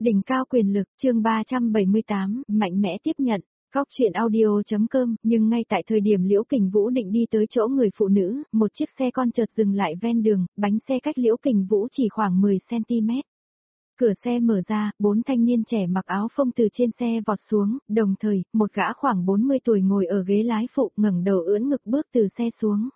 Đỉnh cao quyền lực, chương 378, mạnh mẽ tiếp nhận. Góc chuyện audio.com, nhưng ngay tại thời điểm Liễu Kình Vũ định đi tới chỗ người phụ nữ, một chiếc xe con chợt dừng lại ven đường, bánh xe cách Liễu Kình Vũ chỉ khoảng 10cm. Cửa xe mở ra, 4 thanh niên trẻ mặc áo phông từ trên xe vọt xuống, đồng thời, một gã khoảng 40 tuổi ngồi ở ghế lái phụ ngẩng đầu ưỡn ngực bước từ xe xuống.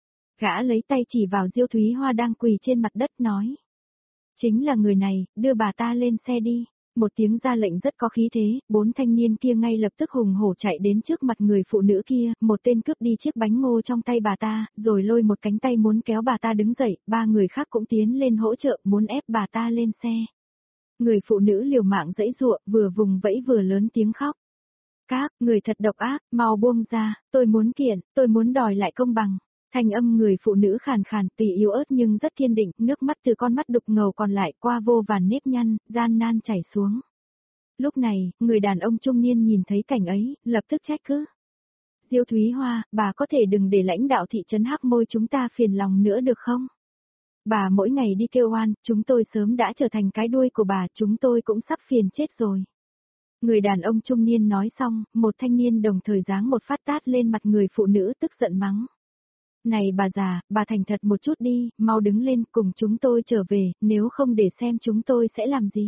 Gã lấy tay chỉ vào Diêu Thúy Hoa đang quỳ trên mặt đất nói. Chính là người này, đưa bà ta lên xe đi. Một tiếng ra lệnh rất có khí thế, 4 thanh niên kia ngay lập tức hùng hổ chạy đến trước mặt người phụ nữ kia, một tên cướp đi chiếc bánh ngô trong tay bà ta, rồi lôi một cánh tay muốn kéo bà ta đứng dậy, 3 người khác cũng tiến lên hỗ trợ muốn ép bà ta lên xe. Người phụ nữ liều mạng giãy giụa, vừa vùng vẫy vừa lớn tiếng khóc. Các người thật độc ác, mau buông ra, tôi muốn kiện, tôi muốn đòi lại công bằng. Thanh âm người phụ nữ khàn khàn, tuy yếu ớt nhưng rất kiên định, nước mắt từ con mắt đục ngầu còn lại qua vô vàn nếp nhăn, gian nan chảy xuống. Lúc này, người đàn ông trung niên nhìn thấy cảnh ấy, lập tức trách cứ. Diêu Thúy Hoa, bà có thể đừng để lãnh đạo thị trấn Hắc Môi chúng ta phiền lòng nữa được không? Bà mỗi ngày đi kêu oan, chúng tôi sớm đã trở thành cái đuôi của bà, chúng tôi cũng sắp phiền chết rồi. Người đàn ông trung niên nói xong, một thanh niên đồng thời giáng một phát tát lên mặt người phụ nữ tức giận mắng. Này bà già, bà thành thật một chút đi, mau đứng lên cùng chúng tôi trở về, nếu không để xem chúng tôi sẽ làm gì.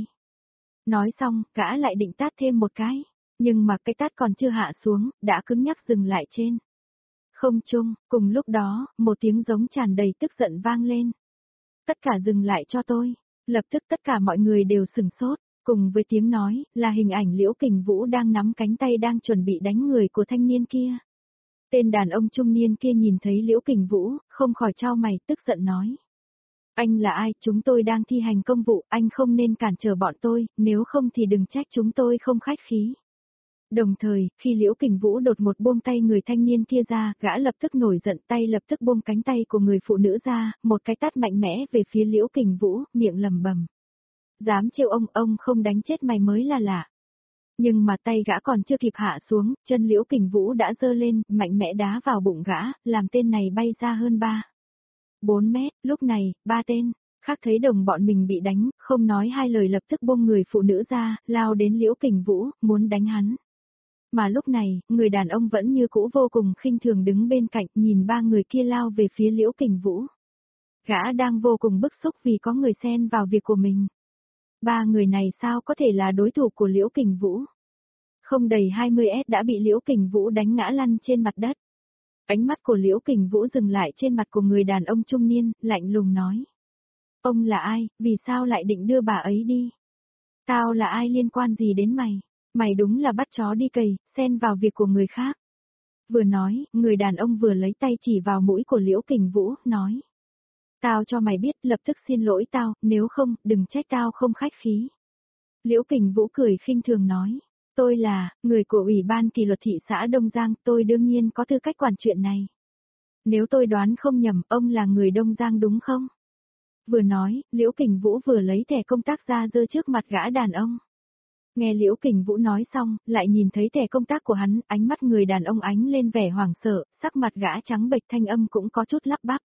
Nói xong, gã lại định tát thêm một cái, nhưng mà cái tát còn chưa hạ xuống, đã cứng nhắc dừng lại trên. Không chung, cùng lúc đó, một tiếng giống tràn đầy tức giận vang lên. Tất cả dừng lại cho tôi. Lập tức tất cả mọi người đều sửng sốt, cùng với tiếng nói, là hình ảnh Liễu Kình Vũ đang nắm cánh tay đang chuẩn bị đánh người của thanh niên kia. Tên đàn ông trung niên kia nhìn thấy Liễu Kình Vũ, không khỏi chau mày, tức giận nói. Anh là ai, chúng tôi đang thi hành công vụ, anh không nên cản trở bọn tôi, nếu không thì đừng trách chúng tôi không khách khí. Đồng thời, khi Liễu Kình Vũ đột một buông tay người thanh niên kia ra, gã lập tức nổi giận tay lập tức buông cánh tay của người phụ nữ ra, một cái tát mạnh mẽ về phía Liễu Kình Vũ, miệng lẩm bẩm. Dám trêu ông không đánh chết mày mới là lạ. Nhưng mà tay gã còn chưa kịp hạ xuống, chân Liễu Kình Vũ đã giơ lên, mạnh mẽ đá vào bụng gã, làm tên này bay ra hơn 4 mét, lúc này, 3 tên, khác thấy đồng bọn mình bị đánh, không nói hai lời lập tức buông người phụ nữ ra, lao đến Liễu Kình Vũ, muốn đánh hắn. Mà lúc này, người đàn ông vẫn như cũ vô cùng khinh thường đứng bên cạnh nhìn 3 người kia lao về phía Liễu Kình Vũ. Gã đang vô cùng bức xúc vì có người xen vào việc của mình. 3 người này sao có thể là đối thủ của Liễu Kình Vũ? Không đầy 20s đã bị Liễu Kình Vũ đánh ngã lăn trên mặt đất. Ánh mắt của Liễu Kình Vũ dừng lại trên mặt của người đàn ông trung niên, lạnh lùng nói. Ông là ai, vì sao lại định đưa bà ấy đi? Tao là ai liên quan gì đến mày? Mày đúng là bắt chó đi cày, xen vào việc của người khác. Vừa nói, người đàn ông vừa lấy tay chỉ vào mũi của Liễu Kình Vũ, nói. Tao cho mày biết, lập tức xin lỗi tao, nếu không, đừng trách tao không khách khí. Liễu Kình Vũ cười khinh thường nói. Tôi là, người của Ủy ban kỷ luật thị xã Đông Giang, tôi đương nhiên có tư cách quản chuyện này. Nếu tôi đoán không nhầm, ông là người Đông Giang đúng không? Vừa nói, Liễu Kình Vũ vừa lấy thẻ công tác ra giơ trước mặt gã đàn ông. Nghe Liễu Kình Vũ nói xong, lại nhìn thấy thẻ công tác của hắn, ánh mắt người đàn ông ánh lên vẻ hoảng sợ, sắc mặt gã trắng bệch thanh âm cũng có chút lắp bắp.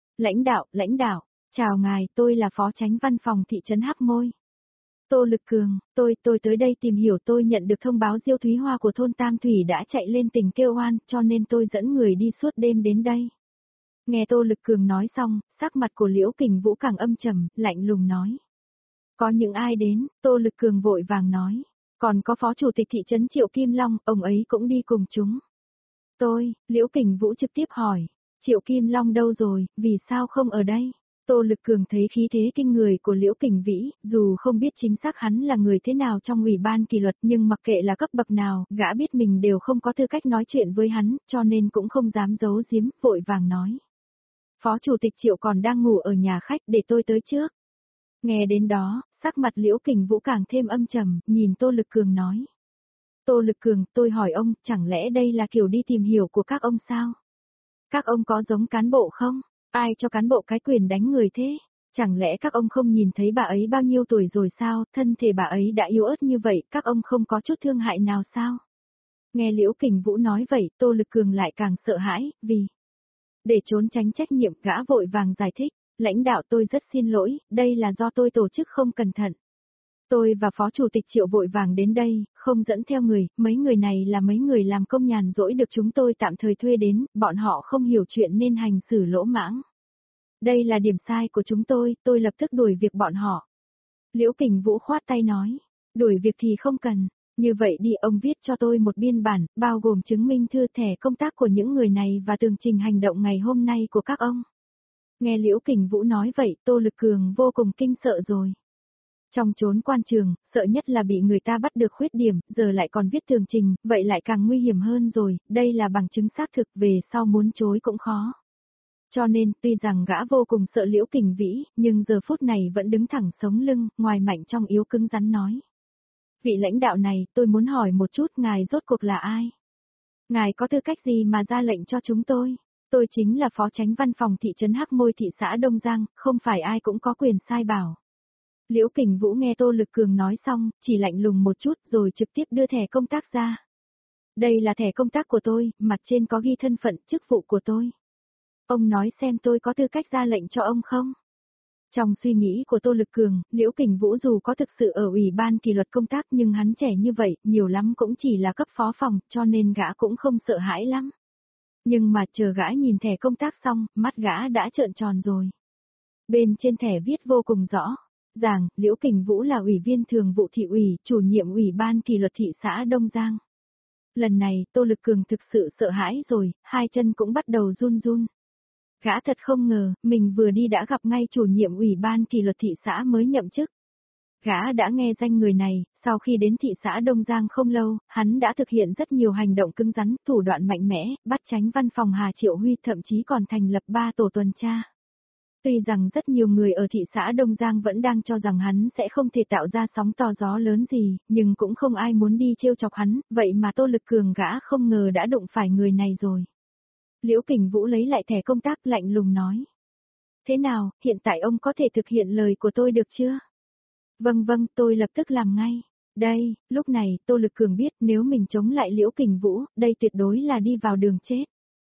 Lãnh đạo, chào ngài, tôi là phó chánh văn phòng thị trấn Hắc Môi. Tô Lực Cường, tôi tới đây tìm hiểu, tôi nhận được thông báo Diêu Thúy Hoa của thôn Tam Thủy đã chạy lên tỉnh kêu oan, cho nên tôi dẫn người đi suốt đêm đến đây. Nghe Tô Lực Cường nói xong, sắc mặt của Liễu Kình Vũ càng âm trầm, lạnh lùng nói. Có những ai đến, Tô Lực Cường vội vàng nói. Còn có phó chủ tịch thị trấn Triệu Kim Long, ông ấy cũng đi cùng chúng. Liễu Kình Vũ trực tiếp hỏi. Triệu Kim Long đâu rồi, vì sao không ở đây? Tô Lực Cường thấy khí thế kinh người của Liễu Kình Vĩ, dù không biết chính xác hắn là người thế nào trong ủy ban kỷ luật nhưng mặc kệ là cấp bậc nào, gã biết mình đều không có tư cách nói chuyện với hắn, cho nên cũng không dám giấu giếm, vội vàng nói. Phó chủ tịch Triệu còn đang ngủ ở nhà khách, để tôi tới trước. Nghe đến đó, sắc mặt Liễu Kình Vũ càng thêm âm trầm, nhìn Tô Lực Cường nói. Tô Lực Cường, tôi hỏi ông, chẳng lẽ đây là kiểu đi tìm hiểu của các ông sao? Các ông có giống cán bộ không? Ai cho cán bộ cái quyền đánh người thế? Chẳng lẽ các ông không nhìn thấy bà ấy bao nhiêu tuổi rồi sao, thân thể bà ấy đã yếu ớt như vậy, các ông không có chút thương hại nào sao? Nghe Liễu Kình Vũ nói vậy, Tô Lực Cường lại càng sợ hãi, vì... Để trốn tránh trách nhiệm, gã vội vàng giải thích, lãnh đạo tôi rất xin lỗi, đây là do tôi tổ chức không cẩn thận. Tôi và Phó Chủ tịch Triệu vội vàng đến đây, không dẫn theo người, mấy người này là mấy người làm công nhàn rỗi được chúng tôi tạm thời thuê đến, bọn họ không hiểu chuyện nên hành xử lỗ mãng. Đây là điểm sai của chúng tôi lập tức đuổi việc bọn họ. Liễu Kình Vũ khoát tay nói, đuổi việc thì không cần, như vậy đi ông viết cho tôi một biên bản, bao gồm chứng minh thư thẻ công tác của những người này và tường trình hành động ngày hôm nay của các ông. Nghe Liễu Kình Vũ nói vậy, Tô Lực Cường vô cùng kinh sợ rồi. Trong chốn quan trường, sợ nhất là bị người ta bắt được khuyết điểm, giờ lại còn viết tường trình, vậy lại càng nguy hiểm hơn rồi, đây là bằng chứng xác thực, về sau muốn chối cũng khó. Cho nên, tuy rằng gã vô cùng sợ Liễu Kình Vĩ, nhưng giờ phút này vẫn đứng thẳng sống lưng, ngoài mạnh trong yếu cứng rắn nói. Vị lãnh đạo này, tôi muốn hỏi một chút, ngài rốt cuộc là ai? Ngài có tư cách gì mà ra lệnh cho chúng tôi? Tôi chính là phó chánh văn phòng thị trấn Hắc Môi thị xã Đông Giang, không phải ai cũng có quyền sai bảo. Liễu Kình Vũ nghe Tô Lực Cường nói xong, chỉ lạnh lùng một chút rồi trực tiếp đưa thẻ công tác ra. Đây là thẻ công tác của tôi, mặt trên có ghi thân phận, chức vụ của tôi. Ông nói xem tôi có tư cách ra lệnh cho ông không? Trong suy nghĩ của Tô Lực Cường, Liễu Kình Vũ dù có thực sự ở Ủy ban kỷ luật công tác nhưng hắn trẻ như vậy, nhiều lắm cũng chỉ là cấp phó phòng, cho nên gã cũng không sợ hãi lắm. Nhưng mà chờ gã nhìn thẻ công tác xong, mắt gã đã trợn tròn rồi. Bên trên thẻ viết vô cùng rõ, rằng Liễu Kình Vũ là ủy viên thường vụ thị ủy, chủ nhiệm Ủy ban kỷ luật thị xã Đông Giang. Lần này, Tô Lực Cường thực sự sợ hãi rồi, hai chân cũng bắt đầu run run. Gã thật không ngờ, mình vừa đi đã gặp ngay chủ nhiệm Ủy ban kỷ luật thị xã mới nhậm chức. Gã đã nghe danh người này, sau khi đến thị xã Đông Giang không lâu, hắn đã thực hiện rất nhiều hành động cứng rắn, thủ đoạn mạnh mẽ, bắt chánh văn phòng Hà Triệu Huy, thậm chí còn thành lập 3 tổ tuần tra. Tuy rằng rất nhiều người ở thị xã Đông Giang vẫn đang cho rằng hắn sẽ không thể tạo ra sóng to gió lớn gì, nhưng cũng không ai muốn đi trêu chọc hắn, vậy mà Tô Lực Cường gã không ngờ đã đụng phải người này rồi. Liễu Kình Vũ lấy lại thẻ công tác lạnh lùng nói. Thế nào, hiện tại ông có thể thực hiện lời của tôi được chưa? Vâng vâng, tôi lập tức làm ngay. Đây, lúc này, Tô Lực Cường biết nếu mình chống lại Liễu Kình Vũ, đây tuyệt đối là đi vào đường chết.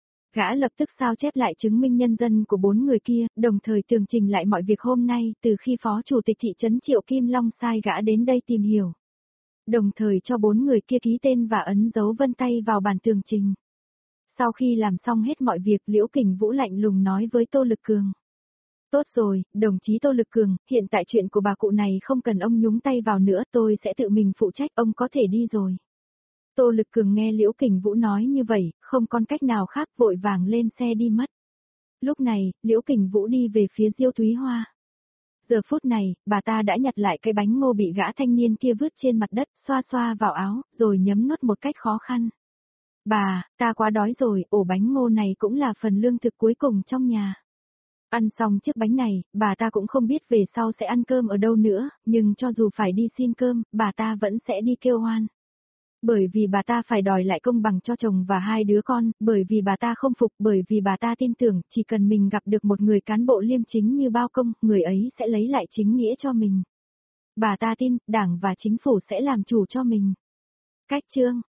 Gã lập tức sao chép lại chứng minh nhân dân của 4 người kia, đồng thời tường trình lại mọi việc hôm nay từ khi Phó Chủ tịch thị trấn Triệu Kim Long sai gã đến đây tìm hiểu. Đồng thời cho 4 người kia ký tên và ấn dấu vân tay vào bản tường trình. Sau khi làm xong hết mọi việc, Liễu Kình Vũ lạnh lùng nói với Tô Lực Cường. Tốt rồi, đồng chí Tô Lực Cường, hiện tại chuyện của bà cụ này không cần ông nhúng tay vào nữa, tôi sẽ tự mình phụ trách, ông có thể đi rồi. Tô Lực Cường nghe Liễu Kình Vũ nói như vậy, không còn cách nào khác, vội vàng lên xe đi mất. Lúc này, Liễu Kình Vũ đi về phía Diêu Thúy Hoa. Giờ phút này, bà ta đã nhặt lại cái bánh ngô bị gã thanh niên kia vứt trên mặt đất, xoa xoa vào áo, rồi nhấm nuốt một cách khó khăn. Bà, ta quá đói rồi, ổ bánh ngô này cũng là phần lương thực cuối cùng trong nhà. Ăn xong chiếc bánh này, bà ta cũng không biết về sau sẽ ăn cơm ở đâu nữa, nhưng cho dù phải đi xin cơm, bà ta vẫn sẽ đi kêu oan. Bởi vì bà ta phải đòi lại công bằng cho chồng và 2 đứa con, bởi vì bà ta không phục, bởi vì bà ta tin tưởng chỉ cần mình gặp được một người cán bộ liêm chính như Bao Công, người ấy sẽ lấy lại chính nghĩa cho mình. Bà ta tin, Đảng và chính phủ sẽ làm chủ cho mình. Cách chương